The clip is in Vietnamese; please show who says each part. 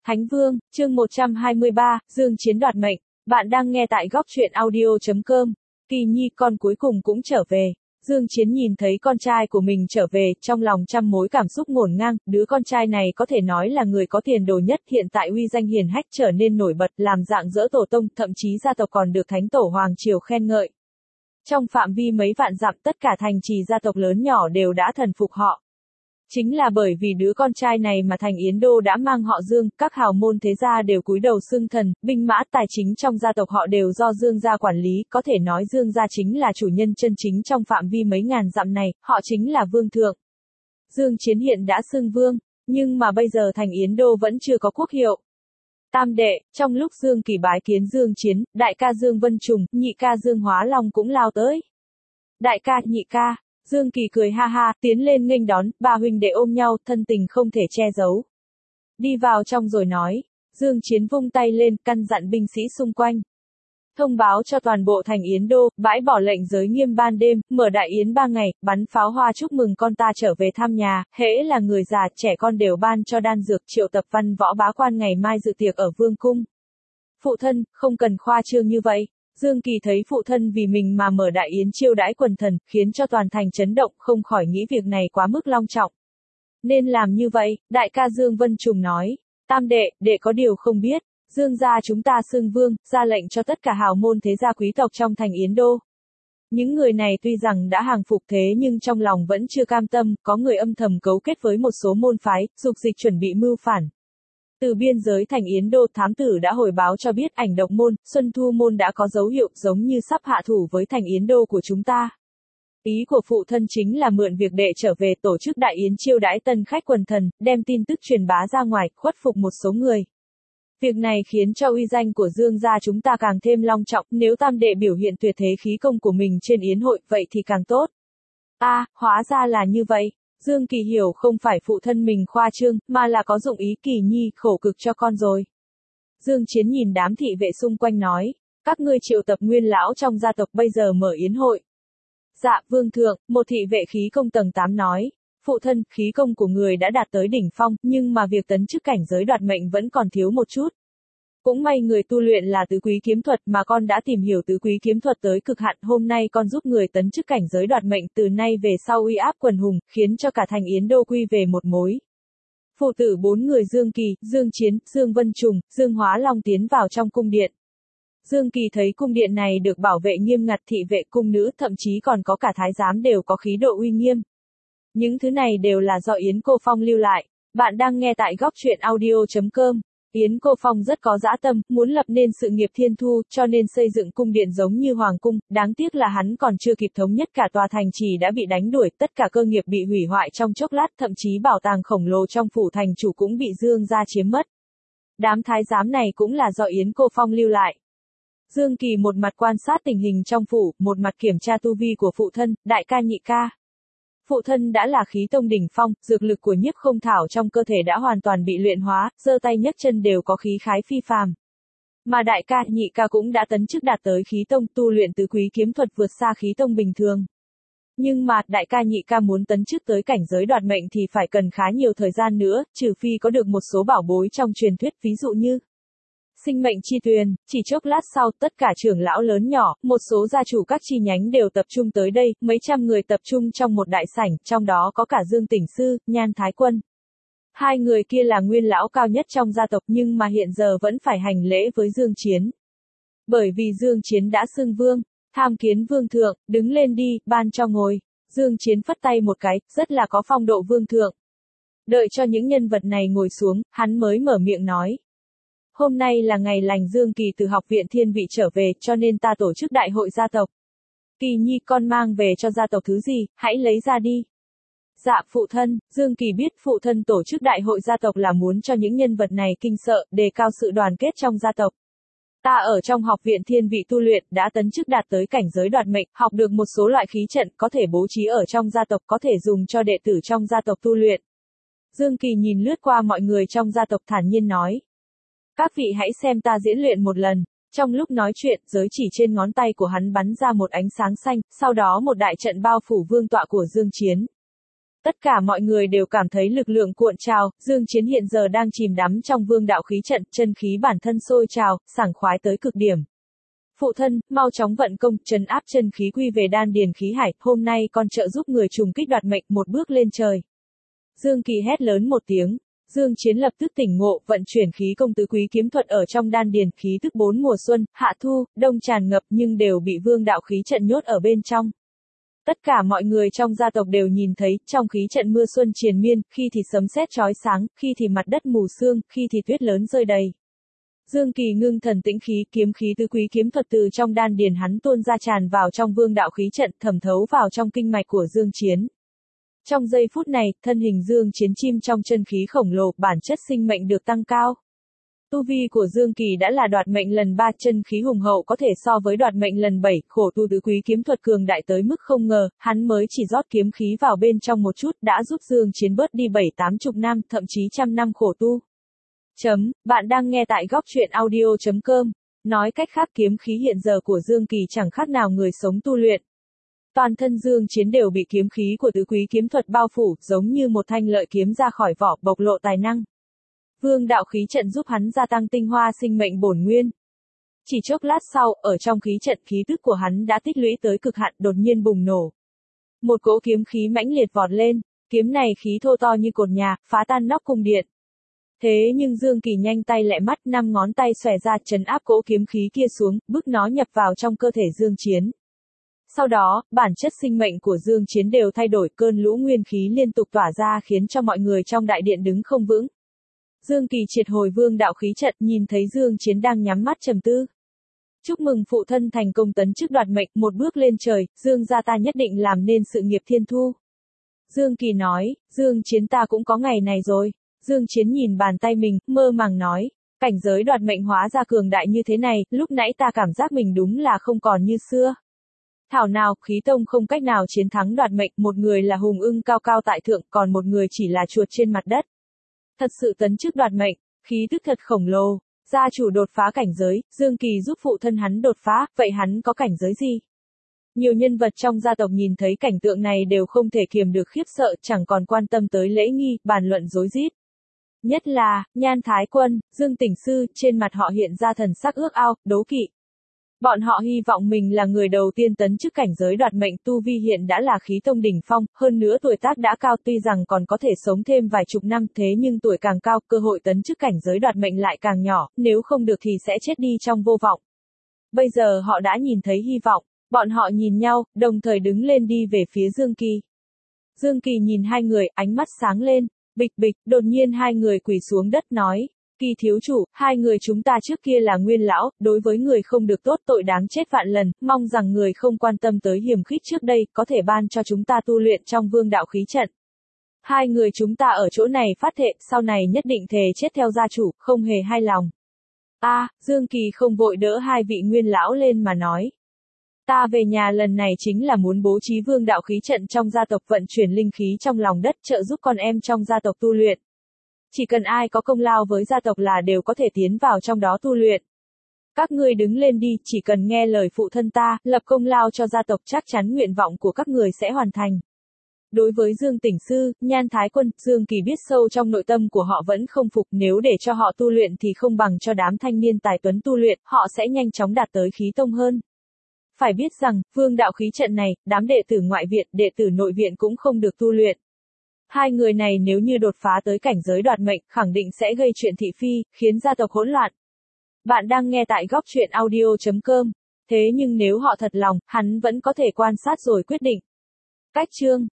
Speaker 1: Thánh Vương, chương 123, Dương Chiến đoạt mệnh. Bạn đang nghe tại góc truyện audio.com. Kỳ Nhi con cuối cùng cũng trở về. Dương Chiến nhìn thấy con trai của mình trở về, trong lòng trăm mối cảm xúc ngổn ngang, đứa con trai này có thể nói là người có tiền đồ nhất, hiện tại uy danh hiển hách trở nên nổi bật, làm dạng dỡ tổ tông, thậm chí gia tộc còn được Thánh Tổ Hoàng Triều khen ngợi. Trong phạm vi mấy vạn dặm, tất cả thành trì gia tộc lớn nhỏ đều đã thần phục họ. Chính là bởi vì đứa con trai này mà thành Yến Đô đã mang họ Dương, các hào môn thế gia đều cúi đầu xưng thần, binh mã tài chính trong gia tộc họ đều do Dương gia quản lý, có thể nói Dương gia chính là chủ nhân chân chính trong phạm vi mấy ngàn dặm này, họ chính là vương thượng. Dương Chiến hiện đã xưng vương, nhưng mà bây giờ thành Yến Đô vẫn chưa có quốc hiệu. Tam đệ, trong lúc Dương Kỳ bái kiến Dương Chiến, đại ca Dương Vân Trùng, nhị ca Dương Hóa Long cũng lao tới. Đại ca, nhị ca. Dương Kỳ cười ha ha, tiến lên nghênh đón, ba huynh đệ ôm nhau, thân tình không thể che giấu. Đi vào trong rồi nói, Dương Chiến vung tay lên, căn dặn binh sĩ xung quanh. Thông báo cho toàn bộ thành Yến Đô, bãi bỏ lệnh giới nghiêm ban đêm, mở đại yến 3 ngày, bắn pháo hoa chúc mừng con ta trở về thăm nhà, hễ là người già, trẻ con đều ban cho đan dược, triệu tập văn võ bá quan ngày mai dự tiệc ở vương cung. Phụ thân, không cần khoa trương như vậy. Dương Kỳ thấy phụ thân vì mình mà mở đại yến chiêu đãi quần thần, khiến cho toàn thành chấn động, không khỏi nghĩ việc này quá mức long trọng. Nên làm như vậy, đại ca Dương Vân Trùng nói, tam đệ, đệ có điều không biết, Dương gia chúng ta xưng vương, ra lệnh cho tất cả hào môn thế gia quý tộc trong thành Yến Đô. Những người này tuy rằng đã hàng phục thế nhưng trong lòng vẫn chưa cam tâm, có người âm thầm cấu kết với một số môn phái, dục dịch chuẩn bị mưu phản. Từ biên giới thành Yến Đô, thám tử đã hồi báo cho biết Ảnh Độc môn, Xuân Thu môn đã có dấu hiệu giống như sắp hạ thủ với thành Yến Đô của chúng ta. Ý của phụ thân chính là mượn việc đệ trở về tổ chức đại yến chiêu đãi tân khách quần thần, đem tin tức truyền bá ra ngoài, khuất phục một số người. Việc này khiến cho uy danh của Dương gia chúng ta càng thêm long trọng, nếu tam đệ biểu hiện tuyệt thế khí công của mình trên yến hội, vậy thì càng tốt. Hóa ra là như vậy. Dương Kỳ hiểu không phải phụ thân mình khoa trương, mà là có dụng ý. Kỳ Nhi khổ cực cho con rồi. Dương Chiến nhìn đám thị vệ xung quanh nói, các ngươi triệu tập nguyên lão trong gia tộc bây giờ mở yến hội. Dạ, vương thượng, một thị vệ khí công tầng 8 nói, phụ thân, khí công của người đã đạt tới đỉnh phong, nhưng mà việc tấn chức cảnh giới đoạt mệnh vẫn còn thiếu một chút. Cũng may người tu luyện là tứ quý kiếm thuật mà con đã tìm hiểu tứ quý kiếm thuật tới cực hạn, hôm nay con giúp người tấn chức cảnh giới đoạt mệnh, từ nay về sau uy áp quần hùng, khiến cho cả thành Yến Đô quy về một mối. Phụ tử 4 người Dương Kỳ, Dương Chiến, Dương Vân Trùng, Dương Hóa Long tiến vào trong cung điện. Dương Kỳ thấy cung điện này được bảo vệ nghiêm ngặt, thị vệ cung nữ, thậm chí còn có cả thái giám đều có khí độ uy nghiêm. Những thứ này đều là do Yến Cô Phong lưu lại. Bạn đang nghe tại góc truyện audio.com. Yến Cô Phong rất có dã tâm, muốn lập nên sự nghiệp thiên thu, cho nên xây dựng cung điện giống như hoàng cung, đáng tiếc là hắn còn chưa kịp thống nhất cả tòa thành trì đã bị đánh đuổi, tất cả cơ nghiệp bị hủy hoại trong chốc lát, thậm chí bảo tàng khổng lồ trong phủ thành chủ cũng bị Dương gia chiếm mất. Đám thái giám này cũng là do Yến Cô Phong lưu lại. Dương Kỳ một mặt quan sát tình hình trong phủ, một mặt kiểm tra tu vi của phụ thân, đại ca nhị ca. Phụ thân đã là khí tông đỉnh phong, dược lực của Nhiếp Không Thảo trong cơ thể đã hoàn toàn bị luyện hóa, giơ tay nhấc chân đều có khí khái phi phàm. Mà đại ca, nhị ca cũng đã tấn chức đạt tới khí tông, tu luyện tứ quý kiếm thuật vượt xa khí tông bình thường. Nhưng mà, đại ca nhị ca muốn tấn chức tới cảnh giới đoạt mệnh thì phải cần khá nhiều thời gian nữa, trừ phi có được một số bảo bối trong truyền thuyết, ví dụ như sinh mệnh chi tuyền. Chỉ chốc lát sau, tất cả trưởng lão lớn nhỏ, một số gia chủ các chi nhánh đều tập trung tới đây, mấy trăm người tập trung trong một đại sảnh, trong đó có cả Dương Tỉnh Sư, Nhan Thái Quân. Hai người kia là nguyên lão cao nhất trong gia tộc nhưng mà hiện giờ vẫn phải hành lễ với Dương Chiến. Bởi vì Dương Chiến đã xưng vương, tham kiến vương thượng, đứng lên đi, ban cho ngồi. Dương Chiến phất tay một cái, rất là có phong độ vương thượng. Đợi cho những nhân vật này ngồi xuống, hắn mới mở miệng nói. Hôm nay là ngày lành, Dương Kỳ từ học viện thiên vị trở về, cho nên ta tổ chức đại hội gia tộc. Kỳ Nhi con mang về cho gia tộc thứ gì, hãy lấy ra đi. Dạ phụ thân. Dương Kỳ biết phụ thân tổ chức đại hội gia tộc là muốn cho những nhân vật này kinh sợ, đề cao sự đoàn kết trong gia tộc. Ta ở trong học viện thiên vị tu luyện, đã tấn chức đạt tới cảnh giới đoạt mệnh, học được một số loại khí trận, có thể bố trí ở trong gia tộc, có thể dùng cho đệ tử trong gia tộc tu luyện. Dương Kỳ nhìn lướt qua mọi người trong gia tộc thản nhiên nói. Các vị hãy xem ta diễn luyện một lần. Trong lúc nói chuyện, giới chỉ trên ngón tay của hắn bắn ra một ánh sáng xanh, sau đó một đại trận bao phủ vương tọa của Dương Chiến. Tất cả mọi người đều cảm thấy lực lượng cuộn trào, Dương Chiến hiện giờ đang chìm đắm trong vương đạo khí trận, chân khí bản thân sôi trào, sảng khoái tới cực điểm. Phụ thân, mau chóng vận công, trấn áp chân khí quy về đan điền khí hải, hôm nay con trợ giúp người trùng kích đoạt mệnh một bước lên trời. Dương Kỳ hét lớn một tiếng. Dương Chiến lập tức tỉnh ngộ, vận chuyển khí công tứ quý kiếm thuật ở trong đan điền, khí tức bốn mùa xuân, hạ thu, đông tràn ngập nhưng đều bị vương đạo khí trận nhốt ở bên trong. Tất cả mọi người trong gia tộc đều nhìn thấy, trong khí trận mưa xuân triền miên, khi thì sấm sét chói sáng, khi thì mặt đất mù sương, khi thì tuyết lớn rơi đầy. Dương Kỳ ngưng thần tĩnh khí, kiếm khí tứ quý kiếm thuật từ trong đan điền hắn tuôn ra tràn vào trong vương đạo khí trận, thẩm thấu vào trong kinh mạch của Dương Chiến. Trong giây phút này, thân hình Dương Chiến chim trong chân khí khổng lồ, bản chất sinh mệnh được tăng cao. Tu vi của Dương Kỳ đã là đoạt mệnh lần 3, chân khí hùng hậu có thể so với đoạt mệnh lần 7, khổ tu tứ quý kiếm thuật cường đại tới mức không ngờ, hắn mới chỉ rót kiếm khí vào bên trong một chút đã giúp Dương Chiến bớt đi 7-80 năm, thậm chí trăm năm khổ tu. Bạn đang nghe tại góc truyện audio.com. Nói cách khác, kiếm khí hiện giờ của Dương Kỳ chẳng khác nào người sống tu luyện. Toàn thân Dương Chiến đều bị kiếm khí của tứ quý kiếm thuật bao phủ, giống như một thanh lợi kiếm ra khỏi vỏ, bộc lộ tài năng. Vương đạo khí trận giúp hắn gia tăng tinh hoa sinh mệnh bổn nguyên. Chỉ chốc lát sau, ở trong khí trận, khí tức của hắn đã tích lũy tới cực hạn, đột nhiên bùng nổ. Một cỗ kiếm khí mãnh liệt vọt lên, kiếm này khí thô to như cột nhà, phá tan nóc cung điện. Thế nhưng Dương Kỳ nhanh tay lẹ mắt, 5 ngón tay xòe ra, trấn áp cỗ kiếm khí kia xuống, bức nó nhập vào trong cơ thể Dương Chiến. Sau đó, bản chất sinh mệnh của Dương Chiến đều thay đổi, cơn lũ nguyên khí liên tục tỏa ra khiến cho mọi người trong đại điện đứng không vững. Dương Kỳ triệt hồi vương đạo khí trận, nhìn thấy Dương Chiến đang nhắm mắt trầm tư. Chúc mừng phụ thân thành công tấn chức đoạt mệnh, một bước lên trời, Dương gia ta nhất định làm nên sự nghiệp thiên thu. Dương Kỳ nói, Dương Chiến ta cũng có ngày này rồi. Dương Chiến nhìn bàn tay mình, mơ màng nói, cảnh giới đoạt mệnh hóa ra cường đại như thế này, lúc nãy ta cảm giác mình đúng là không còn như xưa. Thảo nào, khí tông không cách nào chiến thắng đoạt mệnh, một người là hùng ưng cao cao tại thượng, còn một người chỉ là chuột trên mặt đất. Thật sự tấn chức đoạt mệnh, khí tức thật khổng lồ, gia chủ đột phá cảnh giới, Dương Kỳ giúp phụ thân hắn đột phá, vậy hắn có cảnh giới gì? Nhiều nhân vật trong gia tộc nhìn thấy cảnh tượng này đều không thể kiềm được khiếp sợ, chẳng còn quan tâm tới lễ nghi, bàn luận rối rít. Nhất là, Nhan Thái Quân, Dương Tỉnh Sư, trên mặt họ hiện ra thần sắc ước ao, đố kỵ. Bọn họ hy vọng mình là người đầu tiên tấn chức cảnh giới đoạt mệnh, tu vi hiện đã là khí tông đỉnh phong, hơn nữa tuổi tác đã cao, tuy rằng còn có thể sống thêm vài chục năm, thế nhưng tuổi càng cao, cơ hội tấn chức cảnh giới đoạt mệnh lại càng nhỏ, nếu không được thì sẽ chết đi trong vô vọng. Bây giờ họ đã nhìn thấy hy vọng, bọn họ nhìn nhau, đồng thời đứng lên đi về phía Dương Kỳ. Dương Kỳ nhìn hai người, ánh mắt sáng lên, bịch bịch, đột nhiên hai người quỳ xuống đất nói. Kỳ thiếu chủ, hai người chúng ta trước kia là nguyên lão, đối với người không được tốt, tội đáng chết vạn lần, mong rằng người không quan tâm tới hiểm khích trước đây, có thể ban cho chúng ta tu luyện trong vương đạo khí trận. Hai người chúng ta ở chỗ này phát thệ, sau này nhất định thề chết theo gia chủ, không hề hai lòng. Dương Kỳ không vội đỡ hai vị nguyên lão lên mà nói. Ta về nhà lần này chính là muốn bố trí vương đạo khí trận trong gia tộc, vận chuyển linh khí trong lòng đất, trợ giúp con em trong gia tộc tu luyện. Chỉ cần ai có công lao với gia tộc là đều có thể tiến vào trong đó tu luyện. Các ngươi đứng lên đi, chỉ cần nghe lời phụ thân ta, lập công lao cho gia tộc, chắc chắn nguyện vọng của các người sẽ hoàn thành. Đối với Dương Tỉnh Sư, Nhan Thái Quân, Dương Kỳ biết sâu trong nội tâm của họ vẫn không phục, nếu để cho họ tu luyện thì không bằng cho đám thanh niên tài tuấn tu luyện, họ sẽ nhanh chóng đạt tới khí tông hơn. Phải biết rằng, vương đạo khí trận này, đám đệ tử ngoại viện, đệ tử nội viện cũng không được tu luyện. Hai người này nếu như đột phá tới cảnh giới đoạt mệnh, khẳng định sẽ gây chuyện thị phi, khiến gia tộc hỗn loạn. Bạn đang nghe tại góc truyện audio.com. Thế nhưng nếu họ thật lòng, hắn vẫn có thể quan sát rồi quyết định. Cách chương